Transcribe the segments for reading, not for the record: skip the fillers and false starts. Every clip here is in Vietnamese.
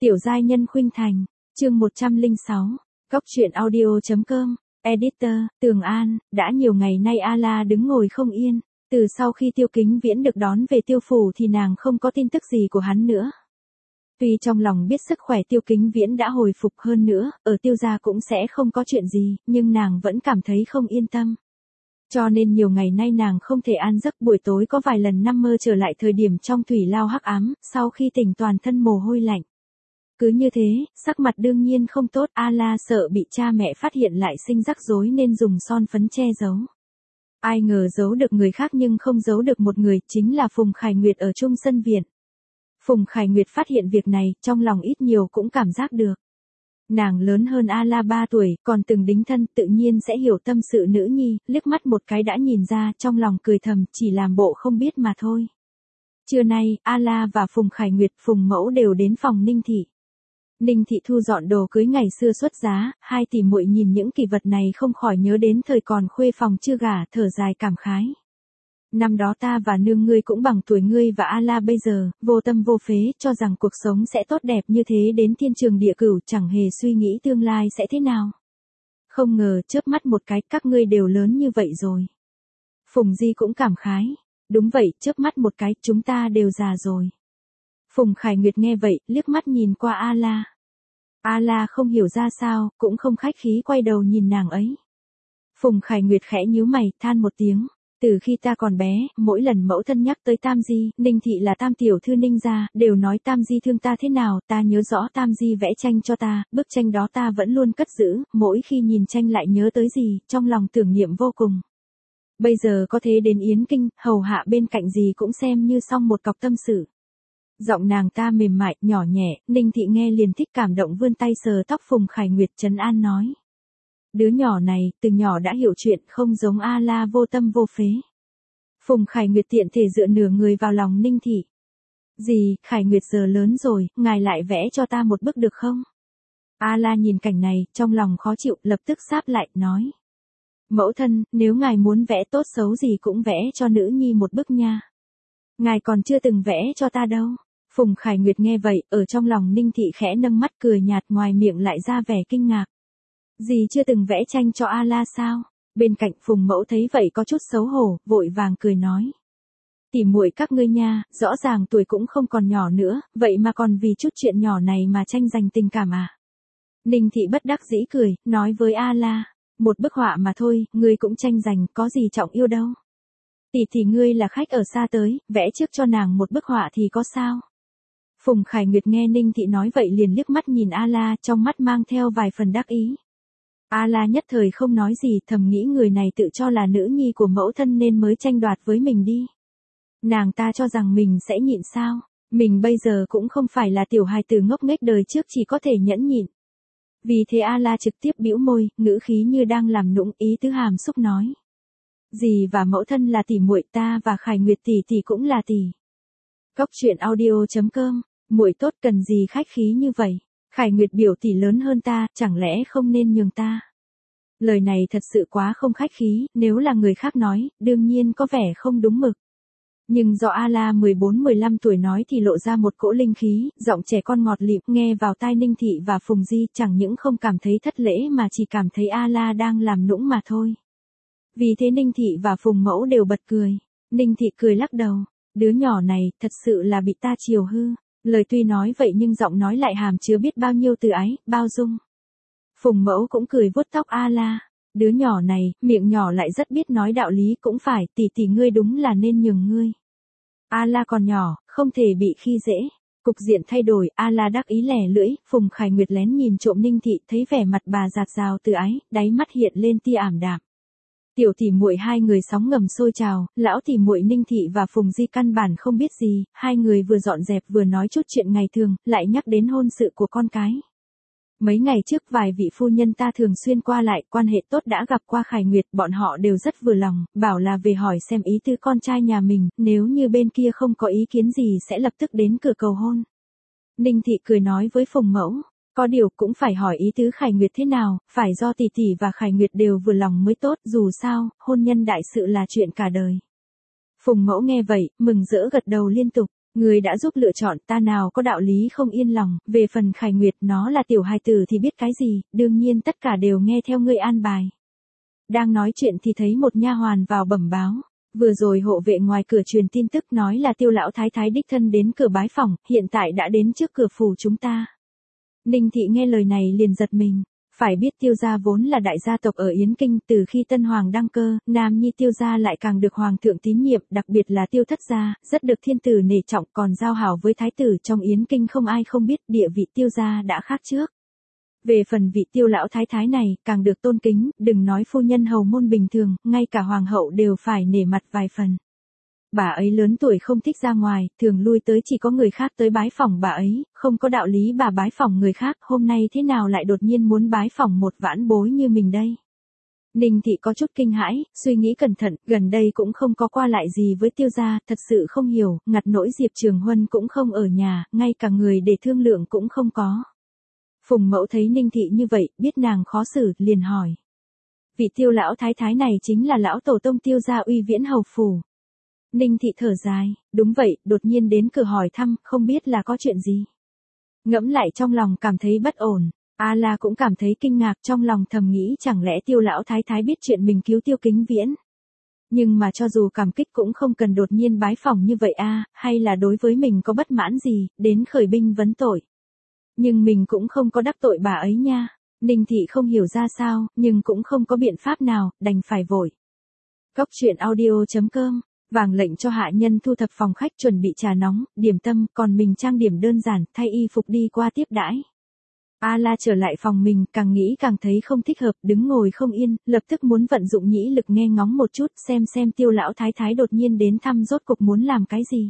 Tiểu giai nhân khuynh thành, chương 106, Góc truyện audio.com, Editor, Tường An, đã nhiều ngày nay A-la đứng ngồi không yên, từ sau khi Tiêu Kính Viễn được đón về Tiêu phủ thì nàng không có tin tức gì của hắn nữa. Tuy trong lòng biết sức khỏe Tiêu Kính Viễn đã hồi phục hơn nữa, ở Tiêu gia cũng sẽ không có chuyện gì, nhưng nàng vẫn cảm thấy không yên tâm. Cho nên nhiều ngày nay nàng không thể an giấc, buổi tối có vài lần nằm mơ trở lại thời điểm trong thủy lao hắc ám, sau khi tỉnh toàn thân mồ hôi lạnh. Cứ như thế, sắc mặt đương nhiên không tốt, A-la sợ bị cha mẹ phát hiện lại sinh rắc rối nên dùng son phấn che giấu. Ai ngờ giấu được người khác nhưng không giấu được một người, chính là Phùng Khải Nguyệt ở Trung Sân Viện. Phùng Khải Nguyệt phát hiện việc này, trong lòng ít nhiều cũng cảm giác được. Nàng lớn hơn A-la 3 tuổi, còn từng đính thân, tự nhiên sẽ hiểu tâm sự nữ nhi, liếc mắt một cái đã nhìn ra, trong lòng cười thầm, chỉ làm bộ không biết mà thôi. Trưa nay, A-la và Phùng Khải Nguyệt, Phùng mẫu đều đến phòng Ninh Thị. Ninh Thị thu dọn đồ cưới ngày xưa xuất giá, hai tỷ muội nhìn những kỷ vật này không khỏi nhớ đến thời còn khuê phòng chưa gả, thở dài cảm khái. Năm đó ta và nương ngươi cũng bằng tuổi ngươi và A-la bây giờ, vô tâm vô phế, cho rằng cuộc sống sẽ tốt đẹp như thế đến thiên trường địa cửu, chẳng hề suy nghĩ tương lai sẽ thế nào. Không ngờ chớp mắt một cái các ngươi đều lớn như vậy rồi. Phùng Di cũng cảm khái. Đúng vậy, chớp mắt một cái chúng ta đều già rồi. Phùng Khải Nguyệt nghe vậy, liếc mắt nhìn qua A-la. A-la không hiểu ra sao, cũng không khách khí quay đầu nhìn nàng ấy. Phùng Khải Nguyệt khẽ nhíu mày, than một tiếng. Từ khi ta còn bé, mỗi lần mẫu thân nhắc tới Tam Di, Ninh Thị là Tam tiểu thư Ninh gia, đều nói Tam Di thương ta thế nào, ta nhớ rõ Tam Di vẽ tranh cho ta, bức tranh đó ta vẫn luôn cất giữ, mỗi khi nhìn tranh lại nhớ tới gì, trong lòng tưởng niệm vô cùng. Bây giờ có thế đến Yến Kinh, hầu hạ bên cạnh gì cũng xem như xong một cọc tâm sự. Giọng nàng ta mềm mại, nhỏ nhẹ, Ninh Thị nghe liền thích cảm động vươn tay sờ tóc Phùng Khải Nguyệt trấn an nói. Đứa nhỏ này, từ nhỏ đã hiểu chuyện, không giống A-la vô tâm vô phế. Phùng Khải Nguyệt tiện thể dựa nửa người vào lòng Ninh Thị. Dì, Khải Nguyệt giờ lớn rồi, ngài lại vẽ cho ta một bức được không? A-la nhìn cảnh này, trong lòng khó chịu, lập tức sáp lại, nói. Mẫu thân, nếu ngài muốn vẽ tốt xấu gì cũng vẽ cho nữ nhi một bức nha. Ngài còn chưa từng vẽ cho ta đâu. Phùng Khải Nguyệt nghe vậy, ở trong lòng Ninh Thị khẽ nâng mắt cười nhạt, ngoài miệng lại ra vẻ kinh ngạc. Dì chưa từng vẽ tranh cho A-la sao? Bên cạnh Phùng mẫu thấy vậy có chút xấu hổ, vội vàng cười nói. Tỉ muội các ngươi nha, rõ ràng tuổi cũng không còn nhỏ nữa, vậy mà còn vì chút chuyện nhỏ này mà tranh giành tình cảm à? Ninh Thị bất đắc dĩ cười, nói với A-la. Một bức họa mà thôi, ngươi cũng tranh giành, có gì trọng yêu đâu. Tỷ ngươi là khách ở xa tới, vẽ trước cho nàng một bức họa thì có sao? Phùng Khải Nguyệt nghe Ninh Thị nói vậy liền liếc mắt nhìn A-la, trong mắt mang theo vài phần đắc ý. A-la nhất thời không nói gì, thầm nghĩ người này tự cho là nữ nhi của mẫu thân nên mới tranh đoạt với mình đi. Nàng ta cho rằng mình sẽ nhịn sao? Mình bây giờ cũng không phải là tiểu hài tử ngốc nghếch đời trước chỉ có thể nhẫn nhịn. Vì thế A-la trực tiếp bĩu môi, ngữ khí như đang làm nũng, ý tứ hàm xúc nói. Dì và mẫu thân là tỷ muội, ta và Khải Nguyệt tỷ cũng là tỷ. Góc truyện audio.com, muội tốt cần gì khách khí như vậy? Khải Nguyệt biểu tỷ lớn hơn ta, chẳng lẽ không nên nhường ta? Lời này thật sự quá không khách khí, nếu là người khác nói, đương nhiên có vẻ không đúng mực. Nhưng do A-la 14-15 tuổi nói thì lộ ra một cỗ linh khí, giọng trẻ con ngọt lịm, nghe vào tai Ninh Thị và Phùng Di, chẳng những không cảm thấy thất lễ mà chỉ cảm thấy A-la đang làm nũng mà thôi. Vì thế Ninh Thị và Phùng mẫu đều bật cười. Ninh Thị cười lắc đầu, đứa nhỏ này, thật sự là bị ta chiều hư. Lời tuy nói vậy nhưng giọng nói lại hàm chứa biết bao nhiêu từ ái, bao dung. Phùng mẫu cũng cười vuốt tóc A-la. Đứa nhỏ này, miệng nhỏ lại rất biết nói đạo lý, cũng phải, tỷ ngươi đúng là nên nhường ngươi. A-la còn nhỏ, không thể bị khi dễ. Cục diện thay đổi, A-la đắc ý lẻ lưỡi, Phùng Khải Nguyệt lén nhìn trộm Ninh Thị, thấy vẻ mặt bà dạt dào từ ái, đáy mắt hiện lên tia ảm đạm. Tiểu tỷ muội hai người sóng ngầm sôi trào, lão tỷ muội Ninh Thị và Phùng Di căn bản không biết gì, hai người vừa dọn dẹp vừa nói chút chuyện ngày thường, lại nhắc đến hôn sự của con cái. Mấy ngày trước vài vị phu nhân ta thường xuyên qua lại, quan hệ tốt đã gặp qua Khải Nguyệt, bọn họ đều rất vừa lòng, bảo là về hỏi xem ý tứ con trai nhà mình, nếu như bên kia không có ý kiến gì sẽ lập tức đến cửa cầu hôn. Ninh Thị cười nói với Phùng mẫu. Có điều cũng phải hỏi ý tứ Khải Nguyệt thế nào, phải do tỷ và Khải Nguyệt đều vừa lòng mới tốt, dù sao, hôn nhân đại sự là chuyện cả đời. Phùng mẫu nghe vậy, mừng rỡ gật đầu liên tục. Người đã giúp lựa chọn, ta nào có đạo lý không yên lòng, về phần Khải Nguyệt nó là tiểu hài tử thì biết cái gì, đương nhiên tất cả đều nghe theo ngươi an bài. Đang nói chuyện thì thấy một nha hoàn vào bẩm báo. Vừa rồi hộ vệ ngoài cửa truyền tin tức nói là Tiêu lão thái thái đích thân đến cửa bái phỏng, hiện tại đã đến trước cửa phủ chúng ta. Ninh thị nghe lời này liền giật mình. Phải biết Tiêu gia vốn là đại gia tộc ở Yến Kinh, từ khi Tân Hoàng đăng cơ, nam nhi Tiêu gia lại càng được Hoàng thượng tín nhiệm, đặc biệt là Tiêu thất gia, rất được thiên tử nể trọng, còn giao hảo với thái tử trong Yến Kinh không ai không biết, địa vị Tiêu gia đã khác trước. Về phần vị Tiêu lão thái thái này, càng được tôn kính, đừng nói phu nhân hầu môn bình thường, ngay cả hoàng hậu đều phải nể mặt vài phần. Bà ấy lớn tuổi không thích ra ngoài, thường lui tới chỉ có người khác tới bái phỏng bà ấy, không có đạo lý bà bái phỏng người khác, hôm nay thế nào lại đột nhiên muốn bái phỏng một vãn bối như mình đây. Ninh thị có chút kinh hãi, suy nghĩ cẩn thận, gần đây cũng không có qua lại gì với Tiêu gia, thật sự không hiểu, ngặt nỗi Diệp Trường Huân cũng không ở nhà, ngay cả người để thương lượng cũng không có. Phùng Mẫu thấy Ninh thị như vậy, biết nàng khó xử, liền hỏi. Vị Tiêu lão thái thái này chính là lão tổ tông Tiêu gia Uy Viễn hầu phủ. Ninh thị thở dài, đúng vậy, đột nhiên đến cửa hỏi thăm, không biết là có chuyện gì. Ngẫm lại trong lòng cảm thấy bất ổn, A La cũng cảm thấy kinh ngạc, trong lòng thầm nghĩ chẳng lẽ Tiêu lão thái thái biết chuyện mình cứu Tiêu Kính Viễn. Nhưng mà cho dù cảm kích cũng không cần đột nhiên bái phỏng như vậy a, hay là đối với mình có bất mãn gì, đến khởi binh vấn tội. Nhưng mình cũng không có đắc tội bà ấy nha. Ninh thị không hiểu ra sao, nhưng cũng không có biện pháp nào, đành phải vội. Góc truyện audio.com, vàng lệnh cho hạ nhân thu thập phòng khách chuẩn bị trà nóng, điểm tâm, còn mình trang điểm đơn giản, thay y phục đi qua tiếp đãi. A La trở lại phòng mình, càng nghĩ càng thấy không thích hợp, đứng ngồi không yên, lập tức muốn vận dụng nhĩ lực nghe ngóng một chút, xem Tiêu lão thái thái đột nhiên đến thăm rốt cục muốn làm cái gì.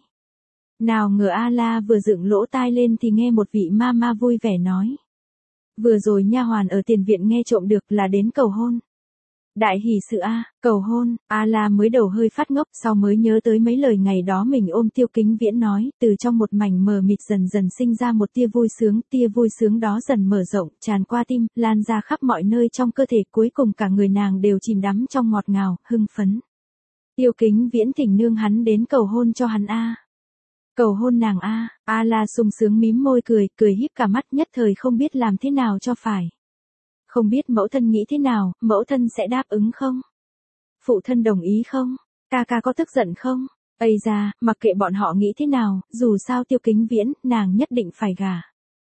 Nào ngờ A La vừa dựng lỗ tai lên thì nghe một vị ma ma vui vẻ nói. Vừa rồi nha hoàn ở tiền viện nghe trộm được là đến cầu hôn. Đại hỷ sự a, cầu hôn, A La mới đầu hơi phát ngốc, sau mới nhớ tới mấy lời ngày đó mình ôm Tiêu Kính Viễn nói, từ trong một mảnh mờ mịt dần dần sinh ra một tia vui sướng đó dần mở rộng, tràn qua tim, lan ra khắp mọi nơi trong cơ thể, cuối cùng cả người nàng đều chìm đắm trong ngọt ngào, hưng phấn. Tiêu Kính Viễn thỉnh nương hắn đến cầu hôn cho hắn a. Cầu hôn nàng a, A La sung sướng mím môi cười híp cả mắt, nhất thời không biết làm thế nào cho phải. Không biết mẫu thân nghĩ thế nào, mẫu thân sẽ đáp ứng không? Phụ thân đồng ý không? Ca ca có tức giận không? Ây da, mặc kệ bọn họ nghĩ thế nào, dù sao Tiêu Kính Viễn, nàng nhất định phải gả.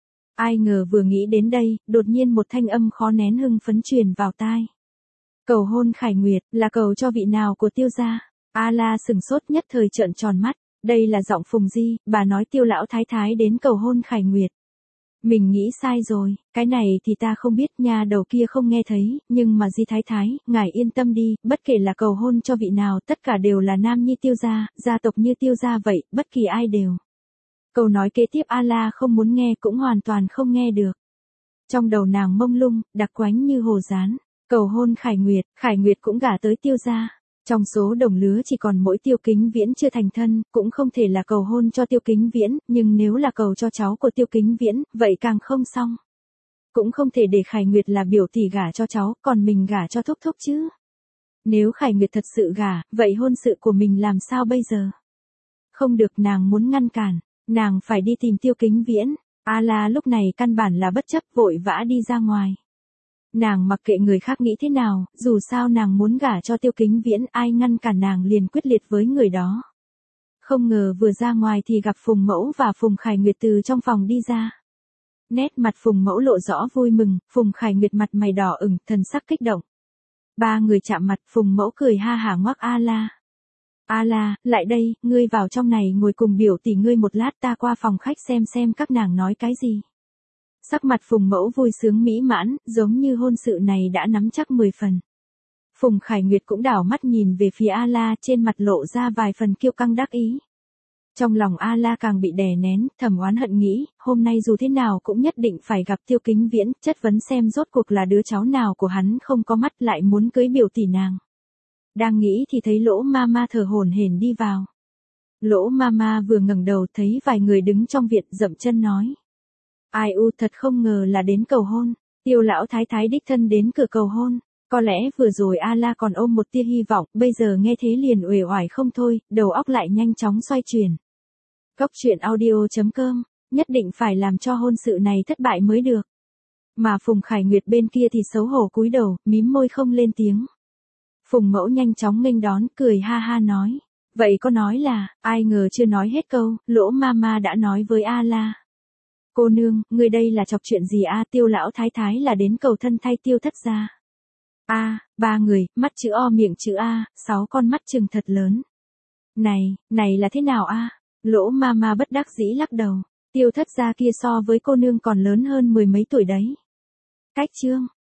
Ai ngờ vừa nghĩ đến đây, đột nhiên một thanh âm khó nén hưng phấn truyền vào tai. Cầu hôn Khải Nguyệt, là cầu cho vị nào của Tiêu gia? A La sừng sốt, nhất thời trợn tròn mắt, đây là giọng Phùng Di, bà nói Tiêu lão thái thái đến cầu hôn Khải Nguyệt. Mình nghĩ sai rồi, cái này thì ta không biết, nha đầu kia không nghe thấy, nhưng mà Di thái thái, ngài yên tâm đi, bất kể là cầu hôn cho vị nào, tất cả đều là nam nhi Tiêu gia, gia tộc như Tiêu gia vậy, bất kỳ ai đều. Câu nói kế tiếp A La không muốn nghe cũng hoàn toàn không nghe được. Trong đầu nàng mông lung, đặc quánh như hồ dán, cầu hôn Khải Nguyệt cũng gả tới Tiêu gia. Trong số đồng lứa chỉ còn mỗi Tiêu Kính Viễn chưa thành thân, cũng không thể là cầu hôn cho Tiêu Kính Viễn, nhưng nếu là cầu cho cháu của Tiêu Kính Viễn, vậy càng không xong. Cũng không thể để Khải Nguyệt là biểu tỷ gả cho cháu, còn mình gả cho Thúc Thúc chứ. Nếu Khải Nguyệt thật sự gả, vậy hôn sự của mình làm sao bây giờ? Không được, nàng muốn ngăn cản, nàng phải đi tìm Tiêu Kính Viễn. A La lúc này căn bản là bất chấp, vội vã đi ra ngoài. Nàng mặc kệ người khác nghĩ thế nào, dù sao nàng muốn gả cho Tiêu Kính Viễn, ai ngăn cản nàng liền quyết liệt với người đó. Không ngờ vừa ra ngoài thì gặp Phùng Mẫu và Phùng Khải Nguyệt từ trong phòng đi ra. Nét mặt Phùng Mẫu lộ rõ vui mừng, Phùng Khải Nguyệt mặt mày đỏ ửng, thần sắc kích động. Ba người chạm mặt, Phùng Mẫu cười ha hả ngoắc A La. A La, lại đây, ngươi vào trong này ngồi cùng biểu tỷ ngươi một lát, ta qua phòng khách xem các nàng nói cái gì. Sắc mặt Phùng Mẫu vui sướng mỹ mãn, giống như hôn sự này đã nắm chắc 10 phần. Phùng Khải Nguyệt cũng đảo mắt nhìn về phía A La, trên mặt lộ ra vài phần kiêu căng đắc ý. Trong lòng A La càng bị đè nén, thầm oán hận nghĩ, hôm nay dù thế nào cũng nhất định phải gặp Tiêu Kính Viễn, chất vấn xem rốt cuộc là đứa cháu nào của hắn không có mắt lại muốn cưới biểu tỷ nàng. Đang nghĩ thì thấy Lỗ Mama thở hổn hển đi vào. Lỗ Mama vừa ngẩng đầu thấy vài người đứng trong viện, dậm chân nói. Ai u, thật không ngờ là đến cầu hôn, Tiêu lão thái thái đích thân đến cửa cầu hôn. Có lẽ vừa rồi A La còn ôm một tia hy vọng, bây giờ nghe thế liền uể oải không thôi, đầu óc lại nhanh chóng xoay chuyển. Cóc truyện audio.com, nhất định phải làm cho hôn sự này thất bại mới được. Mà Phùng Khải Nguyệt bên kia thì xấu hổ cúi đầu, mím môi không lên tiếng. Phùng Mẫu nhanh chóng nghênh đón, cười ha ha nói. Vậy có nói là, ai ngờ chưa nói hết câu, Lỗ Mama đã nói với A La. Cô nương, người đây là chọc chuyện gì a? Tiêu lão thái thái là đến cầu thân thay Tiêu thất gia. A, ba người, mắt chữ O miệng chữ A, 6 con mắt trừng thật lớn. Này là thế nào a? Lỗ Mama bất đắc dĩ lắc đầu. Tiêu thất gia kia so với cô nương còn lớn hơn 10 mấy tuổi đấy. Cách trương,